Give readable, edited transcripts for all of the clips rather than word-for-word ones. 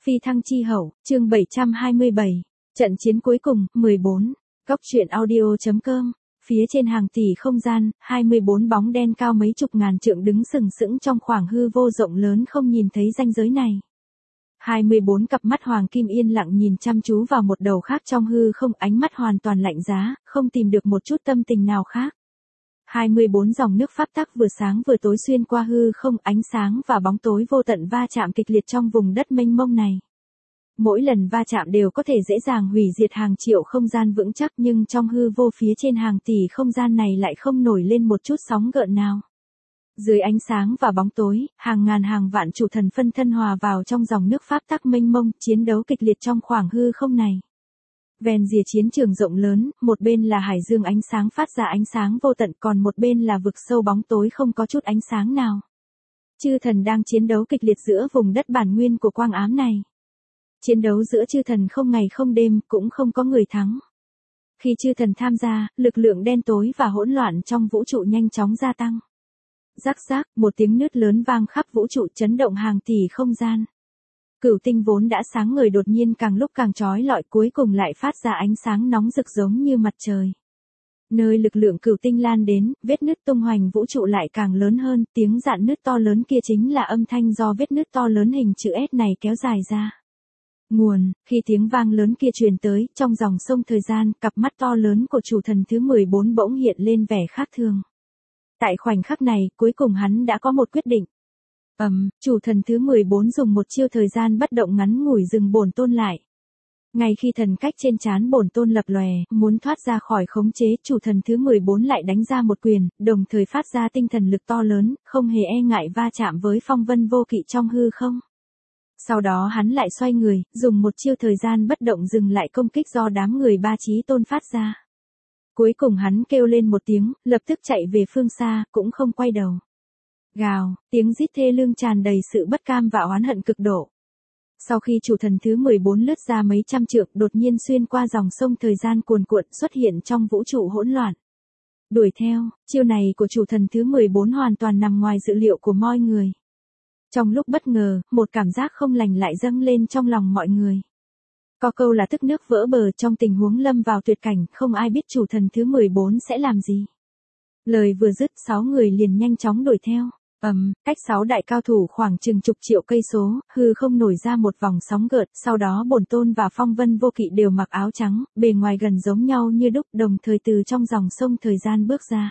Phi thăng chi hậu, chương 727. Trận chiến cuối cùng, 14. Góc truyện audio.com. Phía trên hàng tỷ không gian, 24 bóng đen cao mấy chục ngàn trượng đứng sừng sững trong khoảng hư vô rộng lớn không nhìn thấy ranh giới này. 24 cặp mắt hoàng kim yên lặng nhìn chăm chú vào một đầu khác trong hư không, ánh mắt hoàn toàn lạnh giá, không tìm được một chút tâm tình nào khác. 24 dòng nước pháp tắc vừa sáng vừa tối xuyên qua hư không, ánh sáng và bóng tối vô tận va chạm kịch liệt trong vùng đất mênh mông này. Mỗi lần va chạm đều có thể dễ dàng hủy diệt hàng triệu không gian vững chắc, nhưng trong hư vô phía trên hàng tỷ không gian này lại không nổi lên một chút sóng gợn nào. Dưới ánh sáng và bóng tối, hàng ngàn hàng vạn chủ thần phân thân hòa vào trong dòng nước pháp tắc mênh mông, chiến đấu kịch liệt trong khoảng hư không này. Ven rìa chiến trường rộng lớn, một bên là hải dương ánh sáng phát ra ánh sáng vô tận, còn một bên là vực sâu bóng tối không có chút ánh sáng nào. Chư thần đang chiến đấu kịch liệt giữa vùng đất bản nguyên của quang ám này. Chiến đấu giữa chư thần không ngày không đêm, cũng không có người thắng. Khi chư thần tham gia, lực lượng đen tối và hỗn loạn trong vũ trụ nhanh chóng gia tăng. Rắc rác, một tiếng nứt lớn vang khắp vũ trụ, chấn động hàng tỷ không gian. Cửu tinh vốn đã sáng ngời đột nhiên càng lúc càng chói lọi, cuối cùng lại phát ra ánh sáng nóng rực giống như mặt trời. Nơi lực lượng cửu tinh lan đến, vết nứt tung hoành vũ trụ lại càng lớn hơn, tiếng rạn nứt to lớn kia chính là âm thanh do vết nứt to lớn hình chữ S này kéo dài ra. Nguồn, khi tiếng vang lớn kia truyền tới, trong dòng sông thời gian, cặp mắt to lớn của chủ thần thứ 14 bỗng hiện lên vẻ khác thường. Tại khoảnh khắc này, cuối cùng hắn đã có một quyết định. Chủ thần thứ 14 dùng một chiêu thời gian bất động ngắn ngủi dừng bổn tôn lại. Ngay khi thần cách trên trán bổn tôn lập lòe, muốn thoát ra khỏi khống chế, chủ thần thứ 14 lại đánh ra một quyền, đồng thời phát ra tinh thần lực to lớn, không hề e ngại va chạm với phong vân vô kỵ trong hư không. Sau đó hắn lại xoay người, dùng một chiêu thời gian bất động dừng lại công kích do đám người Ba Chí Tôn phát ra. Cuối cùng hắn kêu lên một tiếng, lập tức chạy về phương xa, cũng không quay đầu. Gào, tiếng rít thê lương tràn đầy sự bất cam và oán hận cực độ. Sau khi chủ thần thứ 14 lướt ra mấy trăm trượng, đột nhiên xuyên qua dòng sông thời gian cuồn cuộn, xuất hiện trong vũ trụ hỗn loạn. Đuổi theo, chiêu này của chủ thần thứ 14 hoàn toàn nằm ngoài dự liệu của mọi người. Trong lúc bất ngờ, một cảm giác không lành lại dâng lên trong lòng mọi người. Có câu là tức nước vỡ bờ, trong tình huống lâm vào tuyệt cảnh, không ai biết chủ thần thứ 14 sẽ làm gì. Lời vừa dứt, 6 người liền nhanh chóng đuổi theo. Cách 6 đại cao thủ khoảng chừng chục triệu cây số, hư không nổi ra một vòng sóng gợn, sau đó bổn tôn và phong vân vô kỵ đều mặc áo trắng, bề ngoài gần giống nhau như đúc, đồng thời từ trong dòng sông thời gian bước ra.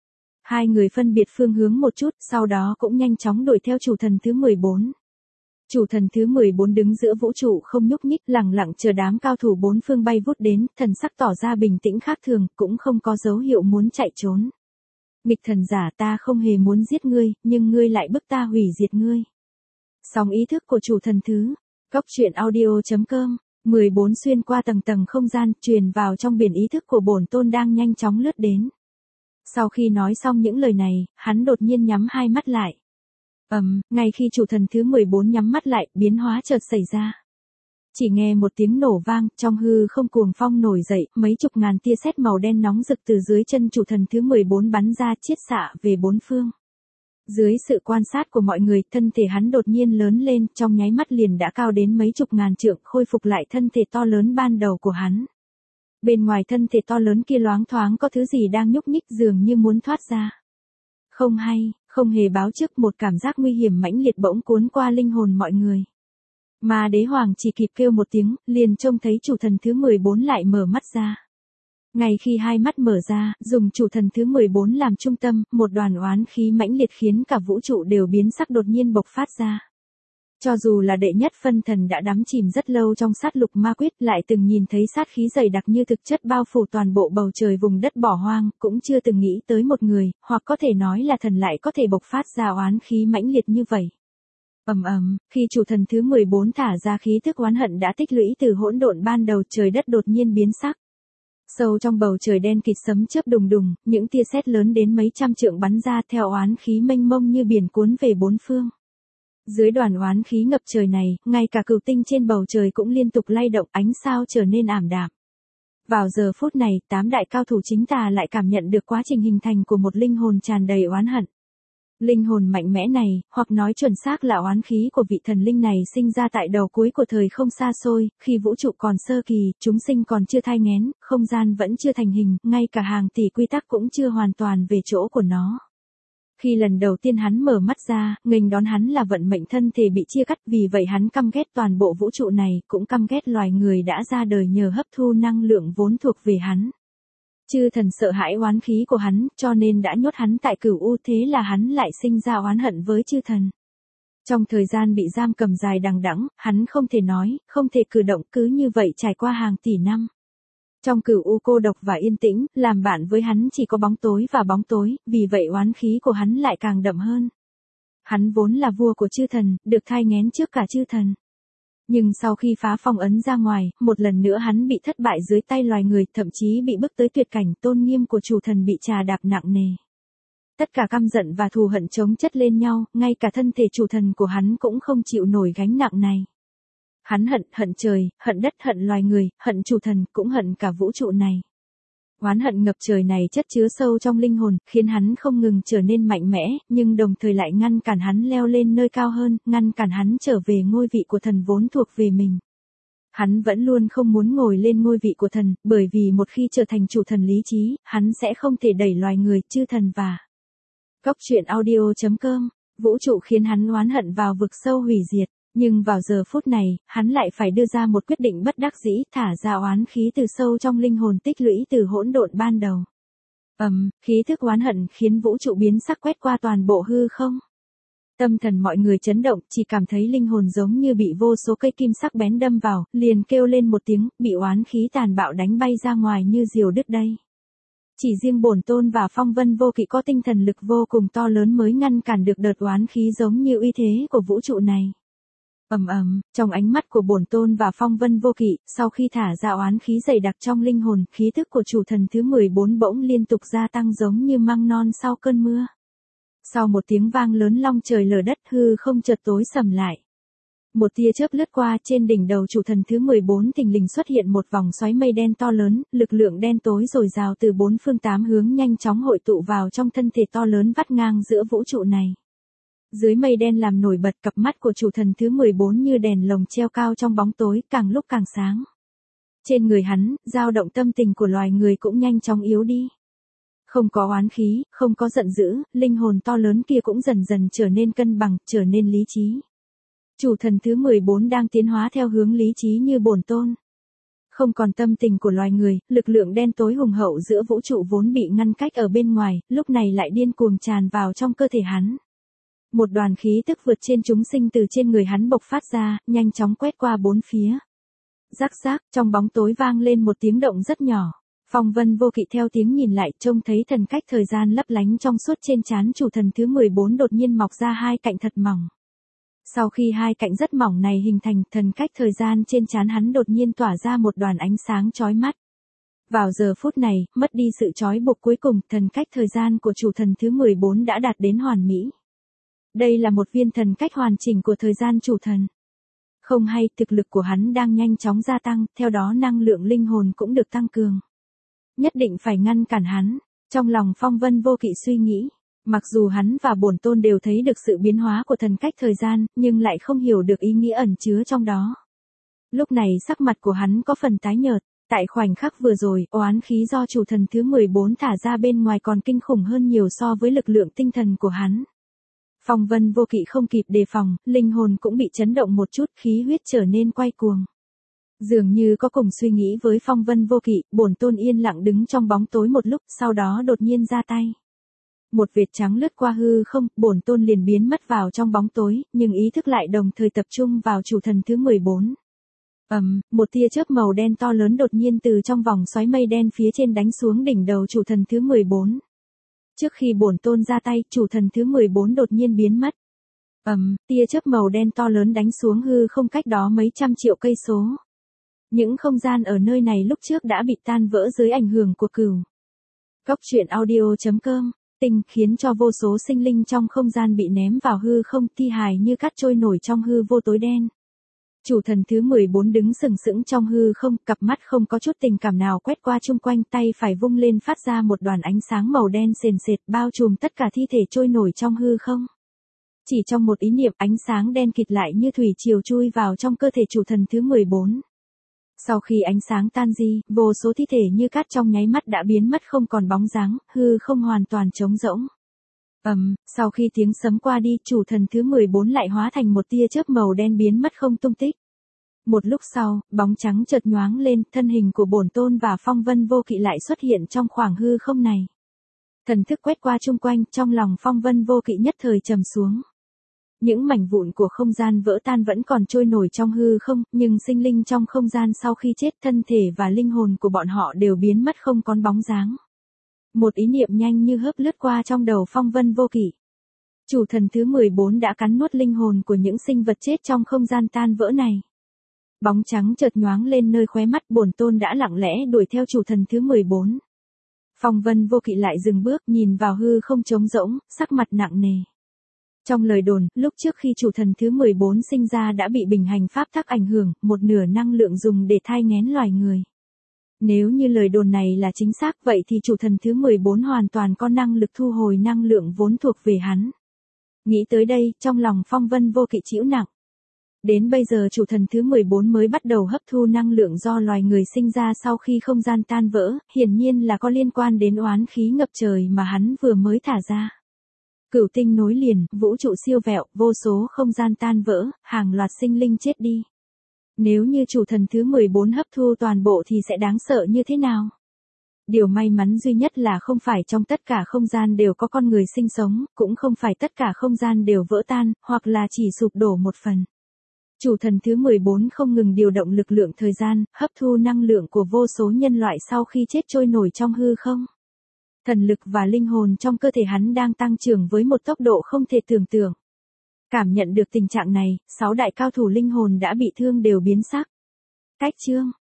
Hai người phân biệt phương hướng một chút, sau đó cũng nhanh chóng đuổi theo chủ thần thứ 14. Chủ thần thứ 14 đứng giữa vũ trụ không nhúc nhích, lặng lặng chờ đám cao thủ bốn phương bay vút đến, thần sắc tỏ ra bình tĩnh khác thường, cũng không có dấu hiệu muốn chạy trốn. Nghịch thần giả, ta không hề muốn giết ngươi, nhưng ngươi lại bức ta hủy diệt ngươi. Sóng ý thức của chủ thần thứ. Góc truyện audio.com. 14 xuyên qua tầng tầng không gian, truyền vào trong biển ý thức của bổn tôn đang nhanh chóng lướt đến. Sau khi nói xong những lời này, hắn đột nhiên nhắm hai mắt lại. Ngay khi chủ thần thứ 14 nhắm mắt lại, biến hóa chợt xảy ra. Chỉ nghe một tiếng nổ vang, trong hư không cuồng phong nổi dậy, mấy chục ngàn tia sét màu đen nóng rực từ dưới chân chủ thần thứ 14 bắn ra, chiết xạ về bốn phương. Dưới sự quan sát của mọi người, thân thể hắn đột nhiên lớn lên, trong nháy mắt liền đã cao đến mấy chục ngàn trượng, khôi phục lại thân thể to lớn ban đầu của hắn. Bên ngoài thân thể to lớn kia loáng thoáng có thứ gì đang nhúc nhích, dường như muốn thoát ra. Không hay, không hề báo trước, một cảm giác nguy hiểm mãnh liệt bỗng cuốn qua linh hồn mọi người. Mà đế hoàng chỉ kịp kêu một tiếng, liền trông thấy chủ thần thứ 14 lại mở mắt ra. Ngay khi hai mắt mở ra, dùng chủ thần thứ 14 làm trung tâm, một đoàn oán khí mãnh liệt khiến cả vũ trụ đều biến sắc đột nhiên bộc phát ra. Cho dù là đệ nhất phân thần đã đắm chìm rất lâu trong sát lục ma quyết, lại từng nhìn thấy sát khí dày đặc như thực chất bao phủ toàn bộ bầu trời vùng đất bỏ hoang, cũng chưa từng nghĩ tới một người, hoặc có thể nói là thần lại có thể bộc phát ra oán khí mãnh liệt như vậy. Khi chủ thần thứ 14 thả ra khí tức oán hận đã tích lũy từ hỗn độn ban đầu, trời đất đột nhiên biến sắc. Sâu trong bầu trời đen kịt sấm chớp đùng đùng, những tia sét lớn đến mấy trăm trượng bắn ra theo oán khí mênh mông như biển cuốn về bốn phương. Dưới đoàn oán khí ngập trời này, ngay cả cửu tinh trên bầu trời cũng liên tục lay động, ánh sao trở nên ảm đạm. Vào giờ phút này, 8 đại cao thủ chính tà lại cảm nhận được quá trình hình thành của một linh hồn tràn đầy oán hận. Linh hồn mạnh mẽ này, hoặc nói chuẩn xác là oán khí của vị thần linh này sinh ra tại đầu cuối của thời không xa xôi, khi vũ trụ còn sơ kỳ, chúng sinh còn chưa thai nghén, không gian vẫn chưa thành hình, ngay cả hàng tỷ quy tắc cũng chưa hoàn toàn về chỗ của nó. Khi lần đầu tiên hắn mở mắt ra, nghênh đón hắn là vận mệnh thân thể bị chia cắt, vì vậy hắn căm ghét toàn bộ vũ trụ này, cũng căm ghét loài người đã ra đời nhờ hấp thu năng lượng vốn thuộc về hắn. Chư thần sợ hãi oán khí của hắn, cho nên đã nhốt hắn tại Cửu U, thế là hắn lại sinh ra oán hận với chư thần. Trong thời gian bị giam cầm dài đằng đẵng, hắn không thể nói, không thể cử động, cứ như vậy trải qua hàng tỷ năm. Trong Cửu U cô độc và yên tĩnh, làm bạn với hắn chỉ có bóng tối và bóng tối, vì vậy oán khí của hắn lại càng đậm hơn. Hắn vốn là vua của chư thần, được thai nghén trước cả chư thần. Nhưng sau khi phá phong ấn ra ngoài, một lần nữa hắn bị thất bại dưới tay loài người, thậm chí bị bức tới tuyệt cảnh, tôn nghiêm của chủ thần bị trà đạp nặng nề. Tất cả căm giận và thù hận chồng chất lên nhau, ngay cả thân thể chủ thần của hắn cũng không chịu nổi gánh nặng này. Hắn hận trời, hận đất, hận loài người, hận chủ thần, cũng hận cả vũ trụ này. Oán hận ngập trời này chất chứa sâu trong linh hồn, khiến hắn không ngừng trở nên mạnh mẽ, nhưng đồng thời lại ngăn cản hắn leo lên nơi cao hơn, ngăn cản hắn trở về ngôi vị của thần vốn thuộc về mình. Hắn vẫn luôn không muốn ngồi lên ngôi vị của thần, bởi vì một khi trở thành chủ thần lý trí, hắn sẽ không thể đẩy loài người, chư thần và Cóc truyện audio.com, vũ trụ khiến hắn oán hận vào vực sâu hủy diệt. Nhưng vào giờ phút này, hắn lại phải đưa ra một quyết định bất đắc dĩ, thả ra oán khí từ sâu trong linh hồn tích lũy từ hỗn độn ban đầu. Khí thức oán hận khiến vũ trụ biến sắc quét qua toàn bộ hư không. Tâm thần mọi người chấn động, chỉ cảm thấy linh hồn giống như bị vô số cây kim sắc bén đâm vào, liền kêu lên một tiếng, bị oán khí tàn bạo đánh bay ra ngoài như diều đứt đây. Chỉ riêng Bổn Tôn và Phong Vân Vô Kỵ có tinh thần lực vô cùng to lớn mới ngăn cản được đợt oán khí giống như uy thế của vũ trụ này. Trong ánh mắt của Bổn Tôn và Phong Vân Vô Kỵ, sau khi thả ra oán khí dày đặc trong linh hồn, khí thức của chủ thần thứ 14 bỗng liên tục gia tăng giống như măng non sau cơn mưa. Sau một tiếng vang lớn long trời lở đất, hư không chợt tối sầm lại. Một tia chớp lướt qua, trên đỉnh đầu chủ thần thứ 14 thình lình xuất hiện một vòng xoáy mây đen to lớn, lực lượng đen tối dồi dào từ bốn phương tám hướng nhanh chóng hội tụ vào trong thân thể to lớn vắt ngang giữa vũ trụ này. Dưới mây đen làm nổi bật, cặp mắt của chủ thần thứ 14 như đèn lồng treo cao trong bóng tối, càng lúc càng sáng. Trên người hắn, dao động tâm tình của loài người cũng nhanh chóng yếu đi. Không có oán khí, không có giận dữ, linh hồn to lớn kia cũng dần dần trở nên cân bằng, trở nên lý trí. Chủ thần thứ 14 đang tiến hóa theo hướng lý trí như Bổn Tôn. Không còn tâm tình của loài người, lực lượng đen tối hùng hậu giữa vũ trụ vốn bị ngăn cách ở bên ngoài, lúc này lại điên cuồng tràn vào trong cơ thể hắn. Một đoàn khí tức vượt trên chúng sinh từ trên người hắn bộc phát ra, nhanh chóng quét qua bốn phía. Rắc rác, trong bóng tối vang lên một tiếng động rất nhỏ. Phong Vân Vô Kỵ theo tiếng nhìn lại, trông thấy thần cách thời gian lấp lánh trong suốt trên trán chủ thần thứ 14 đột nhiên mọc ra hai cạnh thật mỏng. Sau khi hai cạnh rất mỏng này hình thành, thần cách thời gian trên trán hắn đột nhiên tỏa ra một đoàn ánh sáng chói mắt. Vào giờ phút này, mất đi sự trói buộc cuối cùng, thần cách thời gian của chủ thần thứ 14 đã đạt đến hoàn mỹ. Đây là một viên thần cách hoàn chỉnh của thời gian chủ thần. Không hay, thực lực của hắn đang nhanh chóng gia tăng, theo đó năng lượng linh hồn cũng được tăng cường. Nhất định phải ngăn cản hắn. Trong lòng Phong Vân Vô Kỵ suy nghĩ, mặc dù hắn và Bổn Tôn đều thấy được sự biến hóa của thần cách thời gian, nhưng lại không hiểu được ý nghĩa ẩn chứa trong đó. Lúc này sắc mặt của hắn có phần tái nhợt, tại khoảnh khắc vừa rồi, oán khí do chủ thần thứ 14 thả ra bên ngoài còn kinh khủng hơn nhiều so với lực lượng tinh thần của hắn. Phong Vân Vô Kỵ không kịp đề phòng, linh hồn cũng bị chấn động một chút, khí huyết trở nên quay cuồng. Dường như có cùng suy nghĩ với Phong Vân Vô Kỵ, Bổn Tôn yên lặng đứng trong bóng tối một lúc, sau đó đột nhiên ra tay. Một vệt trắng lướt qua hư không, Bổn Tôn liền biến mất vào trong bóng tối, nhưng ý thức lại đồng thời tập trung vào chủ thần thứ 14. Một tia chớp màu đen to lớn đột nhiên từ trong vòng xoáy mây đen phía trên đánh xuống đỉnh đầu chủ thần thứ 14. Trước khi Bổn Tôn ra tay, chủ thần thứ 14 đột nhiên biến mất. Tia chớp màu đen to lớn đánh xuống hư không cách đó mấy trăm triệu cây số. Những không gian ở nơi này lúc trước đã bị tan vỡ dưới ảnh hưởng của Cửu Cóc truyện audio.com, tinh khiến cho vô số sinh linh trong không gian bị ném vào hư không, thi hài như cát trôi nổi trong hư vô tối đen. Chủ thần thứ 14 đứng sừng sững trong hư không, cặp mắt không có chút tình cảm nào quét qua chung quanh, tay phải vung lên phát ra một đoàn ánh sáng màu đen sền sệt bao trùm tất cả thi thể trôi nổi trong hư không. Chỉ trong một ý niệm, ánh sáng đen kịt lại như thủy triều chui vào trong cơ thể chủ thần thứ 14. Sau khi ánh sáng tan di, vô số thi thể như cát trong nháy mắt đã biến mất không còn bóng dáng, hư không hoàn toàn trống rỗng. Sau khi tiếng sấm qua đi, chủ thần thứ 14 lại hóa thành một tia chớp màu đen biến mất không tung tích. Một lúc sau, bóng trắng chợt nhoáng lên, thân hình của bổn tôn và phong vân vô kỵ lại xuất hiện trong khoảng hư không này. Thần thức quét qua chung quanh, trong lòng phong vân vô kỵ nhất thời trầm xuống. Những mảnh vụn của không gian vỡ tan vẫn còn trôi nổi trong hư không, nhưng sinh linh trong không gian sau khi chết, thân thể và linh hồn của bọn họ đều biến mất không còn bóng dáng. Một ý niệm nhanh như hớp lướt qua trong đầu phong vân vô kỵ. Chủ thần thứ 14 đã cắn nuốt linh hồn của những sinh vật chết trong không gian tan vỡ này. Bóng trắng chợt nhoáng lên nơi khóe mắt, bổn tôn đã lặng lẽ đuổi theo chủ thần thứ 14. Phong vân vô kỵ lại dừng bước, nhìn vào hư không trống rỗng, sắc mặt nặng nề. Trong lời đồn, lúc trước khi chủ thần thứ 14 sinh ra đã bị bình hành pháp tắc ảnh hưởng, một nửa năng lượng dùng để thai nghén loài người. Nếu như lời đồn này là chính xác, vậy thì chủ thần thứ 14 hoàn toàn có năng lực thu hồi năng lượng vốn thuộc về hắn. Nghĩ tới đây, trong lòng phong vân vô kỵ chịu nặng. Đến bây giờ chủ thần thứ 14 mới bắt đầu hấp thu năng lượng do loài người sinh ra sau khi không gian tan vỡ, hiển nhiên là có liên quan đến oán khí ngập trời mà hắn vừa mới thả ra. Cửu tinh nối liền, vũ trụ siêu vẹo, vô số không gian tan vỡ, hàng loạt sinh linh chết đi. Nếu như chủ thần thứ 14 hấp thu toàn bộ thì sẽ đáng sợ như thế nào? Điều may mắn duy nhất là không phải trong tất cả không gian đều có con người sinh sống, cũng không phải tất cả không gian đều vỡ tan, hoặc là chỉ sụp đổ một phần. Chủ thần thứ 14 không ngừng điều động lực lượng thời gian, hấp thu năng lượng của vô số nhân loại sau khi chết trôi nổi trong hư không. Thần lực và linh hồn trong cơ thể hắn đang tăng trưởng với một tốc độ không thể tưởng tượng. Cảm nhận được tình trạng này, 6 đại cao thủ linh hồn đã bị thương đều biến sắc. Cách chương